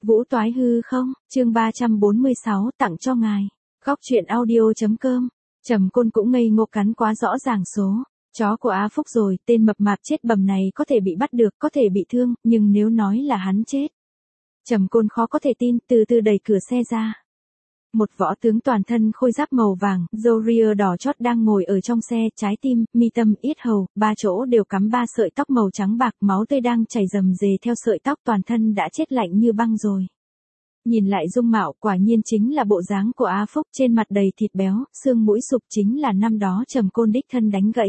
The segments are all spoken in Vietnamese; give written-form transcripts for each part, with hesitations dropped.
Vũ toái hư không, chương 346 tặng cho ngài. Góc chuyện audio.com. Trầm Côn cũng ngây ngô cắn quá rõ ràng số. Chó của A Phúc rồi, tên mập mạp chết bầm này có thể bị bắt được, có thể bị thương, nhưng nếu nói là hắn chết. Trầm Côn khó có thể tin, từ từ đẩy cửa xe ra. Một võ tướng toàn thân khôi giáp màu vàng, râu ria đỏ chót đang ngồi ở trong xe, trái tim, mi tâm, yết hầu, ba chỗ đều cắm ba sợi tóc màu trắng bạc, máu tươi đang chảy rầm rề theo sợi tóc, toàn thân đã chết lạnh như băng rồi. Nhìn lại dung mạo, quả nhiên chính là bộ dáng của A Phúc, trên mặt đầy thịt béo, xương mũi sụp, chính là năm đó Trầm Côn đích thân đánh gãy.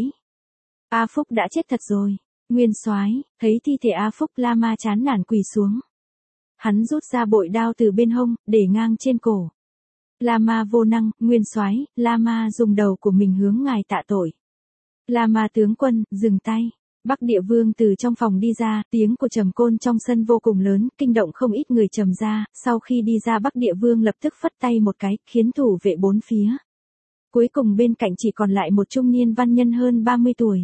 A Phúc đã chết thật rồi. Nguyên Soái thấy thi thể A Phúc, Lama chán nản quỳ xuống. Hắn rút ra bội đao từ bên hông, để ngang trên cổ. Lama vô năng, Nguyên Soái, Lama dùng đầu của mình hướng ngài tạ tội. Lama tướng quân, dừng tay. Bắc Địa Vương từ trong phòng đi ra, tiếng của Trầm Côn trong sân vô cùng lớn, kinh động không ít người Trầm gia. Sau khi đi ra, Bắc Địa Vương lập tức phất tay một cái, khiến thủ vệ bốn phía. Cuối cùng bên cạnh chỉ còn lại một trung niên văn nhân hơn 30 tuổi.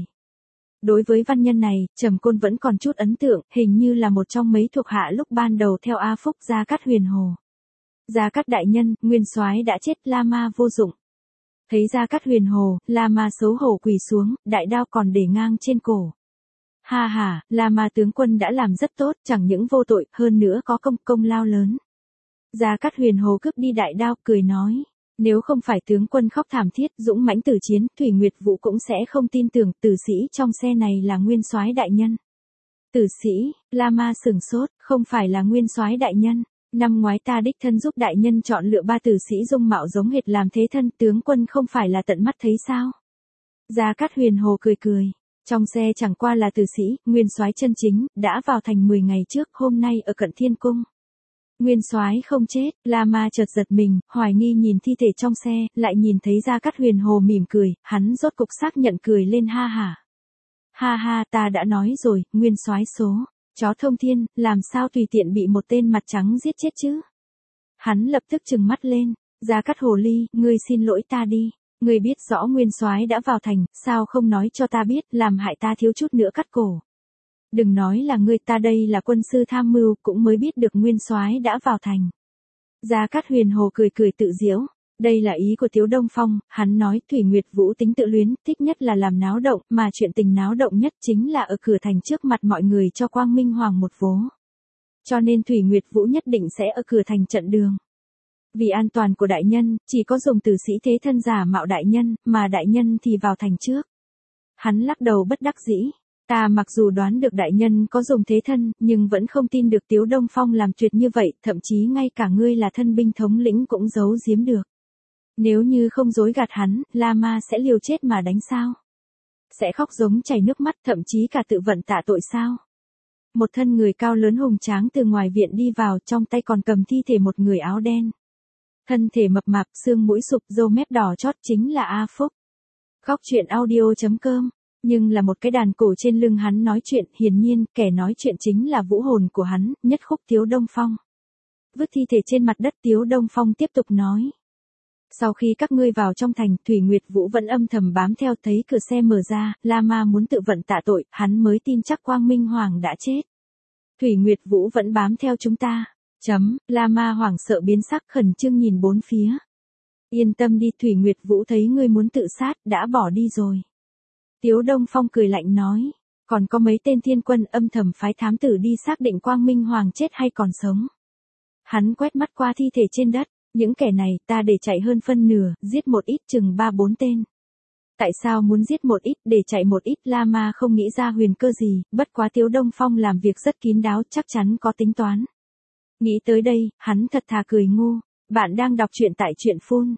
Đối với văn nhân này, Trầm Côn vẫn còn chút ấn tượng, hình như là một trong mấy thuộc hạ lúc ban đầu theo A Phúc Gia Cát Huyền Hồ. Gia Cát đại nhân, Nguyên Soái đã chết, Lama vô dụng. Thấy Gia Cát Huyền Hồ, Lama xấu hổ quỳ xuống, đại đao còn để ngang trên cổ. Ha ha, Lama tướng quân đã làm rất tốt, chẳng những vô tội, hơn nữa có công lao lớn. Gia Cát Huyền Hồ cướp đi đại đao, cười nói. Nếu không phải tướng quân khóc thảm thiết, dũng mãnh tử chiến, Thủy Nguyệt Vũ cũng sẽ không tin tưởng tử sĩ trong xe này là Nguyên Soái đại nhân. Tử sĩ, Lama sửng sốt, không phải là Nguyên Soái đại nhân. Năm ngoái ta đích thân giúp đại nhân chọn lựa 3 tử sĩ dung mạo giống hệt làm thế thân, tướng quân không phải là tận mắt thấy sao? Gia Cát Huyền Hồ cười cười. Trong xe chẳng qua là tử sĩ, Nguyên Soái chân chính, đã vào thành 10 ngày trước, hôm nay ở Cận Thiên Cung. Nguyên Soái không chết, Lama chợt giật mình, hoài nghi nhìn thi thể trong xe, lại nhìn thấy Gia Cát Huyền Hồ mỉm cười, hắn rốt cục xác nhận cười lên ha hả. Ha ha, ta đã nói rồi, Nguyên Soái số. Chó thông thiên, làm sao tùy tiện bị một tên mặt trắng giết chết chứ? Hắn lập tức trừng mắt lên, Gia Cát Hồ ly, ngươi xin lỗi ta đi. Ngươi biết rõ Nguyên Soái đã vào thành, sao không nói cho ta biết, làm hại ta thiếu chút nữa cắt cổ. Đừng nói là ngươi, ta đây là quân sư tham mưu, cũng mới biết được Nguyên Soái đã vào thành. Gia Cát Huyền Hồ cười cười tự giễu. Đây là ý của Tiếu Đông Phong, hắn nói Thủy Nguyệt Vũ tính tự luyến, thích nhất là làm náo động, mà chuyện tình náo động nhất chính là ở cửa thành trước mặt mọi người cho Quang Minh Hoàng một vố. Cho nên Thủy Nguyệt Vũ nhất định sẽ ở cửa thành trận đường. Vì an toàn của đại nhân, chỉ có dùng tử sĩ thế thân giả mạo đại nhân, mà đại nhân thì vào thành trước. Hắn lắc đầu bất đắc dĩ. Ta mặc dù đoán được đại nhân có dùng thế thân, nhưng vẫn không tin được Tiếu Đông Phong làm tuyệt như vậy, thậm chí ngay cả ngươi là thân binh thống lĩnh cũng giấu giếm được. Nếu như không dối gạt hắn, Lama sẽ liều chết mà đánh sao? Sẽ khóc giống chảy nước mắt, thậm chí cả tự vận tạ tội sao? Một thân người cao lớn hùng tráng từ ngoài viện đi vào, trong tay còn cầm thi thể một người áo đen. Thân thể mập mạp, xương mũi sụp, râu mép đỏ chót, chính là A Phúc. Góc chuyện audio.com. Nhưng là một cái đàn cổ trên lưng hắn nói chuyện, hiển nhiên, kẻ nói chuyện chính là vũ hồn của hắn, nhất khúc Tiếu Đông Phong. Vứt thi thể trên mặt đất, Tiếu Đông Phong tiếp tục nói. Sau khi các ngươi vào trong thành, Thủy Nguyệt Vũ vẫn âm thầm bám theo, thấy cửa xe mở ra, Lama muốn tự vận tạ tội, hắn mới tin chắc Quang Minh Hoàng đã chết. Thủy Nguyệt Vũ vẫn bám theo chúng ta. Lama hoảng sợ biến sắc, khẩn trương nhìn bốn phía. Yên tâm đi, Thủy Nguyệt Vũ thấy ngươi muốn tự sát, đã bỏ đi rồi. Tiếu Đông Phong cười lạnh nói, còn có mấy tên thiên quân âm thầm phái thám tử đi xác định Quang Minh Hoàng chết hay còn sống. Hắn quét mắt qua thi thể trên đất, những kẻ này ta để chạy hơn phân nửa, giết một ít chừng 3-4 tên. Tại sao muốn giết một ít để chạy một ít? Lama không nghĩ ra huyền cơ gì, bất quá Tiếu Đông Phong làm việc rất kín đáo, chắc chắn có tính toán. Nghĩ tới đây, hắn thật thà cười ngu. Bạn đang đọc truyện tại truyện phun.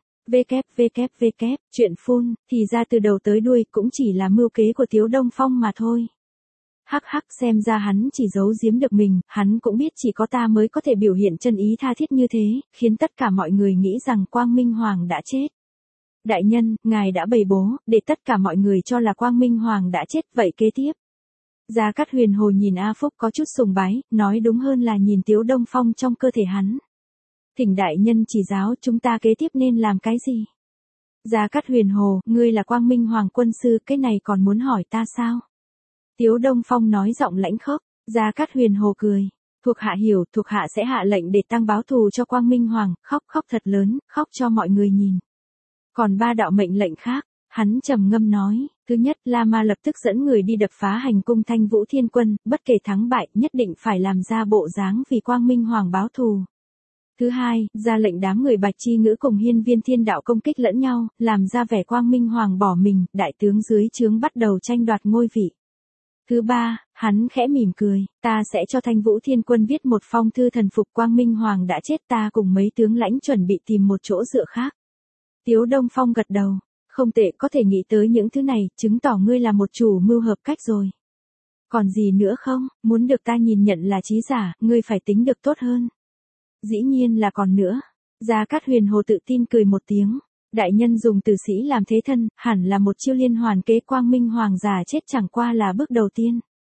www. Truyện phun, thì ra từ đầu tới đuôi cũng chỉ là mưu kế của Tiếu Đông Phong mà thôi. Hắc hắc, xem ra hắn chỉ giấu giếm được mình, hắn cũng biết chỉ có ta mới có thể biểu hiện chân ý tha thiết như thế, khiến tất cả mọi người nghĩ rằng Quang Minh Hoàng đã chết. Đại nhân, ngài đã bày bố, để tất cả mọi người cho là Quang Minh Hoàng đã chết, vậy kế tiếp. Gia Cát Huyền Hồ nhìn A Phúc có chút sùng bái, nói đúng hơn là nhìn Tiếu Đông Phong trong cơ thể hắn. Thỉnh đại nhân chỉ giáo, chúng ta kế tiếp nên làm cái gì? Gia Cát Huyền Hồ, ngươi là Quang Minh Hoàng quân sư, cái này còn muốn hỏi ta sao? Tiếu Đông Phong nói giọng lãnh khốc. Gia Cát Huyền Hồ cười. Thuộc hạ hiểu, thuộc hạ sẽ hạ lệnh để tăng báo thù cho Quang Minh Hoàng, khóc khóc thật lớn, khóc cho mọi người nhìn. Còn 3 đạo mệnh lệnh khác, hắn trầm ngâm nói, thứ nhất, La Ma lập tức dẫn người đi đập phá hành cung Thanh Vũ Thiên Quân, bất kể thắng bại, nhất định phải làm ra bộ dáng vì Quang Minh Hoàng báo thù. Thứ hai, ra lệnh đám người Bạch Chi Ngữ cùng Hiên Viên Thiên Đạo công kích lẫn nhau, làm ra vẻ Quang Minh Hoàng bỏ mình, đại tướng dưới trướng bắt đầu tranh đoạt ngôi vị. Thứ ba, hắn khẽ mỉm cười, ta sẽ cho Thanh Vũ Thiên Quân viết một phong thư thần phục Quang Minh Hoàng đã chết, ta cùng mấy tướng lãnh chuẩn bị tìm một chỗ dựa khác. Tiếu Đông Phong gật đầu, không tệ, có thể nghĩ tới những thứ này, chứng tỏ ngươi là một chủ mưu hợp cách rồi. Còn gì nữa không, muốn được ta nhìn nhận là trí giả, ngươi phải tính được tốt hơn. Dĩ nhiên là còn nữa. Gia Cát Huyền Hồ tự tin cười một tiếng. Đại nhân dùng tử sĩ làm thế thân, hẳn là một chiêu liên hoàn kế, Quang Minh Hoàng già chết chẳng qua là bước đầu tiên.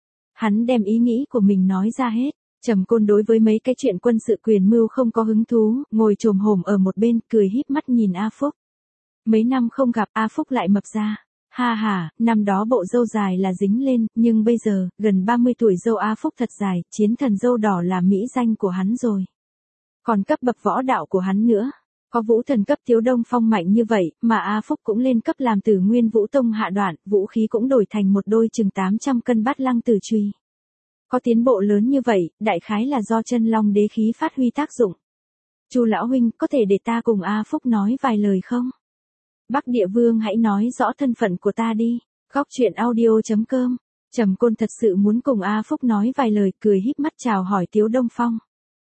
Hắn đem ý nghĩ của mình nói ra hết. Trầm Côn đối với mấy cái chuyện quân sự quyền mưu không có hứng thú, ngồi chồm hổm ở một bên, cười híp mắt nhìn A Phúc. Mấy năm không gặp, A Phúc lại mập ra. Ha ha, năm đó bộ râu dài là dính lên, nhưng bây giờ, gần 30 tuổi râu A Phúc thật dài, chiến thần râu đỏ là mỹ danh của hắn rồi. Còn cấp bậc võ đạo của hắn nữa. Có vũ thần cấp Tiếu Đông Phong mạnh như vậy, mà A Phúc cũng lên cấp làm Tử Nguyên Vũ Tông hạ đoạn, vũ khí cũng đổi thành một đôi chừng 800 cân Bát Lăng Tử Chùy. Có tiến bộ lớn như vậy, đại khái là do Chân Long đế khí phát huy tác dụng. Chu lão huynh, có thể để ta cùng A Phúc nói vài lời không? Bắc Địa Vương hãy nói rõ thân phận của ta đi. Góc truyện audio.com. Trầm Côn thật sự muốn cùng A Phúc nói vài lời, cười híp mắt chào hỏi Tiếu Đông Phong.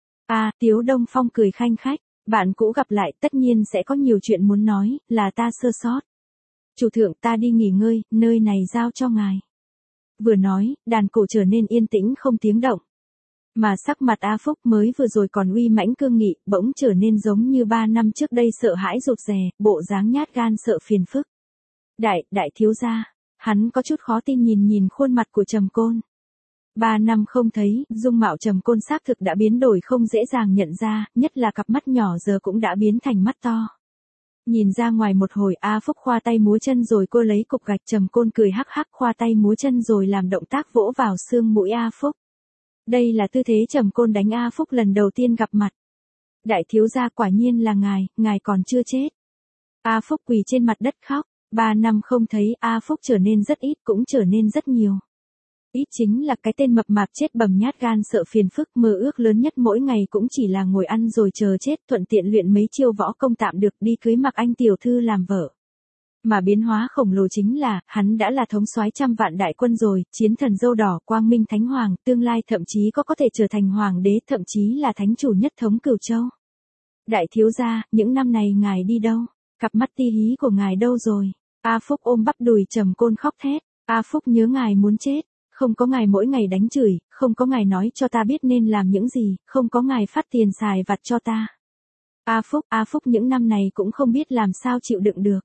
Tiếu Đông Phong cười khanh khách, bạn cũ gặp lại, tất nhiên sẽ có nhiều chuyện muốn nói, là ta sơ sót. Chủ thượng, ta đi nghỉ ngơi, nơi này giao cho ngài. Vừa nói, đàn cổ trở nên yên tĩnh không tiếng động. Mà sắc mặt A Phúc mới vừa rồi còn uy mãnh cương nghị, bỗng trở nên giống như 3 năm trước đây sợ hãi rụt rè, bộ dáng nhát gan sợ phiền phức. Đại thiếu gia, hắn có chút khó tin nhìn khuôn mặt của Trầm Côn. 3 năm không thấy, dung mạo Trầm Côn xác thực đã biến đổi không dễ dàng nhận ra, nhất là cặp mắt nhỏ giờ cũng đã biến thành mắt to. Nhìn ra ngoài một hồi, A Phúc khoa tay múa chân rồi cô lấy cục gạch, Trầm Côn cười hắc hắc khoa tay múa chân rồi làm động tác vỗ vào xương mũi A Phúc. Đây là tư thế Trầm Côn đánh A Phúc lần đầu tiên gặp mặt. Đại thiếu gia, quả nhiên là ngài còn chưa chết. A Phúc quỳ trên mặt đất khóc, 3 năm không thấy, A Phúc trở nên rất ít, cũng trở nên rất nhiều. Ít chính là cái tên mập mạp chết bầm nhát gan sợ phiền phức, mơ ước lớn nhất mỗi ngày cũng chỉ là ngồi ăn rồi chờ chết, thuận tiện luyện mấy chiêu võ công tạm được, đi cưới Mặc Anh tiểu thư làm vợ. Mà biến hóa khổng lồ chính là, hắn đã là thống soái trăm vạn đại quân rồi, chiến thần râu đỏ, Quang Minh Thánh Hoàng, tương lai thậm chí có thể trở thành hoàng đế, thậm chí là thánh chủ nhất thống Cửu Châu. Đại thiếu gia, những năm này ngài đi đâu? Cặp mắt ti hí của ngài đâu rồi? A Phúc ôm bắp đùi Trầm Côn khóc thét. A Phúc nhớ ngài muốn chết. Không có ngài mỗi ngày đánh chửi, không có ngài nói cho ta biết nên làm những gì, không có ngài phát tiền xài vặt cho ta. A Phúc những năm này cũng không biết làm sao chịu đựng được.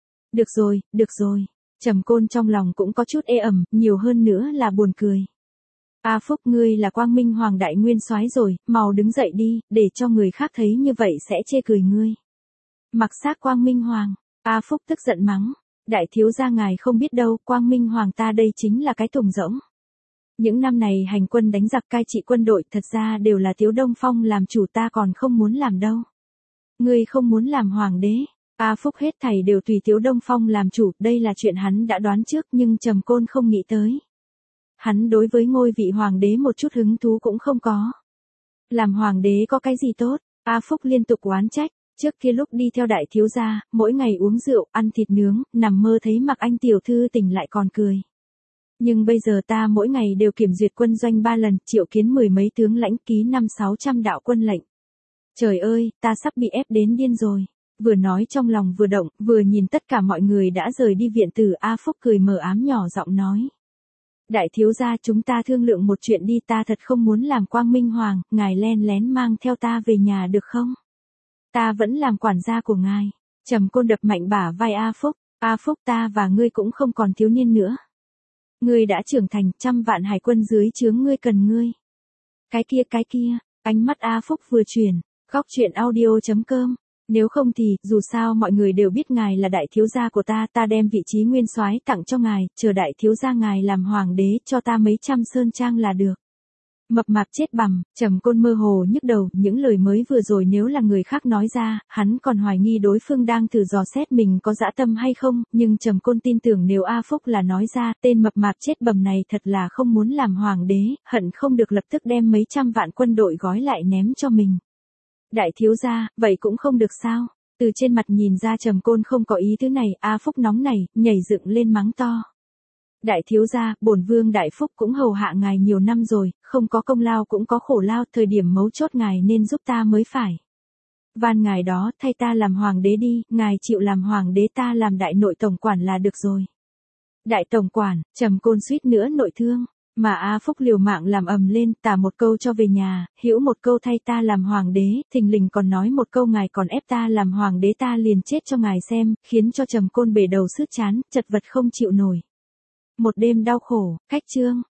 Được rồi. Trầm Côn trong lòng cũng có chút ê ẩm, nhiều hơn nữa là buồn cười. A Phúc, ngươi là Quang Minh Hoàng đại nguyên soái rồi, mau đứng dậy đi, để cho người khác thấy như vậy sẽ chê cười ngươi. Mặc xác Quang Minh Hoàng, A Phúc tức giận mắng. Đại thiếu gia ngài không biết đâu, Quang Minh Hoàng ta đây chính là cái thùng rỗng. Những năm này hành quân đánh giặc cai trị quân đội thật ra đều là Tiếu Đông Phong làm chủ, ta còn không muốn làm đâu. Ngươi không muốn làm hoàng đế. A Phúc hết thảy đều tùy Tiếu Đông Phong làm chủ, đây là chuyện hắn đã đoán trước nhưng Trầm Côn không nghĩ tới. Hắn đối với ngôi vị hoàng đế một chút hứng thú cũng không có. Làm hoàng đế có cái gì tốt? A Phúc liên tục oán trách. Trước kia lúc đi theo đại thiếu gia, mỗi ngày uống rượu, ăn thịt nướng, nằm mơ thấy Mặc Anh tiểu thư tỉnh lại còn cười. Nhưng bây giờ ta mỗi ngày đều kiểm duyệt quân doanh 3 lần, triệu kiến 10 mấy tướng lãnh, ký 500-600 đạo quân lệnh. Trời ơi, ta sắp bị ép đến điên rồi. Vừa nói trong lòng vừa động, vừa nhìn tất cả mọi người đã rời đi viện tử, A Phúc cười mờ ám nhỏ giọng nói. Đại thiếu gia, chúng ta thương lượng một chuyện đi, ta thật không muốn làm Quang Minh Hoàng, ngài len lén mang theo ta về nhà được không? Ta vẫn làm quản gia của ngài. Trầm Côn đập mạnh bả vai A Phúc. A Phúc, ta và ngươi cũng không còn thiếu niên nữa. Ngươi đã trưởng thành, 100 vạn hải quân dưới trướng ngươi cần ngươi. Cái kia, ánh mắt A Phúc vừa chuyển. Góc truyện audio.com. Nếu không thì, dù sao mọi người đều biết ngài là đại thiếu gia của ta, ta đem vị trí nguyên soái tặng cho ngài, chờ đại thiếu gia ngài làm hoàng đế, cho ta mấy trăm sơn trang là được. Mập mạp chết bằm, Trầm Côn mơ hồ nhức đầu, những lời mới vừa rồi nếu là người khác nói ra, hắn còn hoài nghi đối phương đang thử dò xét mình có dã tâm hay không, nhưng Trầm Côn tin tưởng nếu A Phúc là nói ra, tên mập mạp chết bầm này thật là không muốn làm hoàng đế, hận không được lập tức đem mấy trăm vạn quân đội gói lại ném cho mình. Đại thiếu gia, vậy cũng không được sao? Từ trên mặt nhìn ra Trầm Côn không có ý thứ này, A Phúc nóng nảy, nhảy dựng lên mắng to. Đại thiếu gia, bổn vương Đại Phúc cũng hầu hạ ngài nhiều năm rồi, không có công lao cũng có khổ lao, thời điểm mấu chốt ngài nên giúp ta mới phải. Van ngài đó, thay ta làm hoàng đế đi, ngài chịu làm hoàng đế ta làm đại nội tổng quản là được rồi. Đại tổng quản, Trầm Côn suýt nữa nội thương, mà A Phúc liều mạng làm ầm lên, tả một câu cho về nhà, hữu một câu thay ta làm hoàng đế, thình lình còn nói một câu ngài còn ép ta làm hoàng đế ta liền chết cho ngài xem, khiến cho Trầm Côn bể đầu sứt chán, chật vật không chịu nổi. Một đêm đau khổ, khách chương.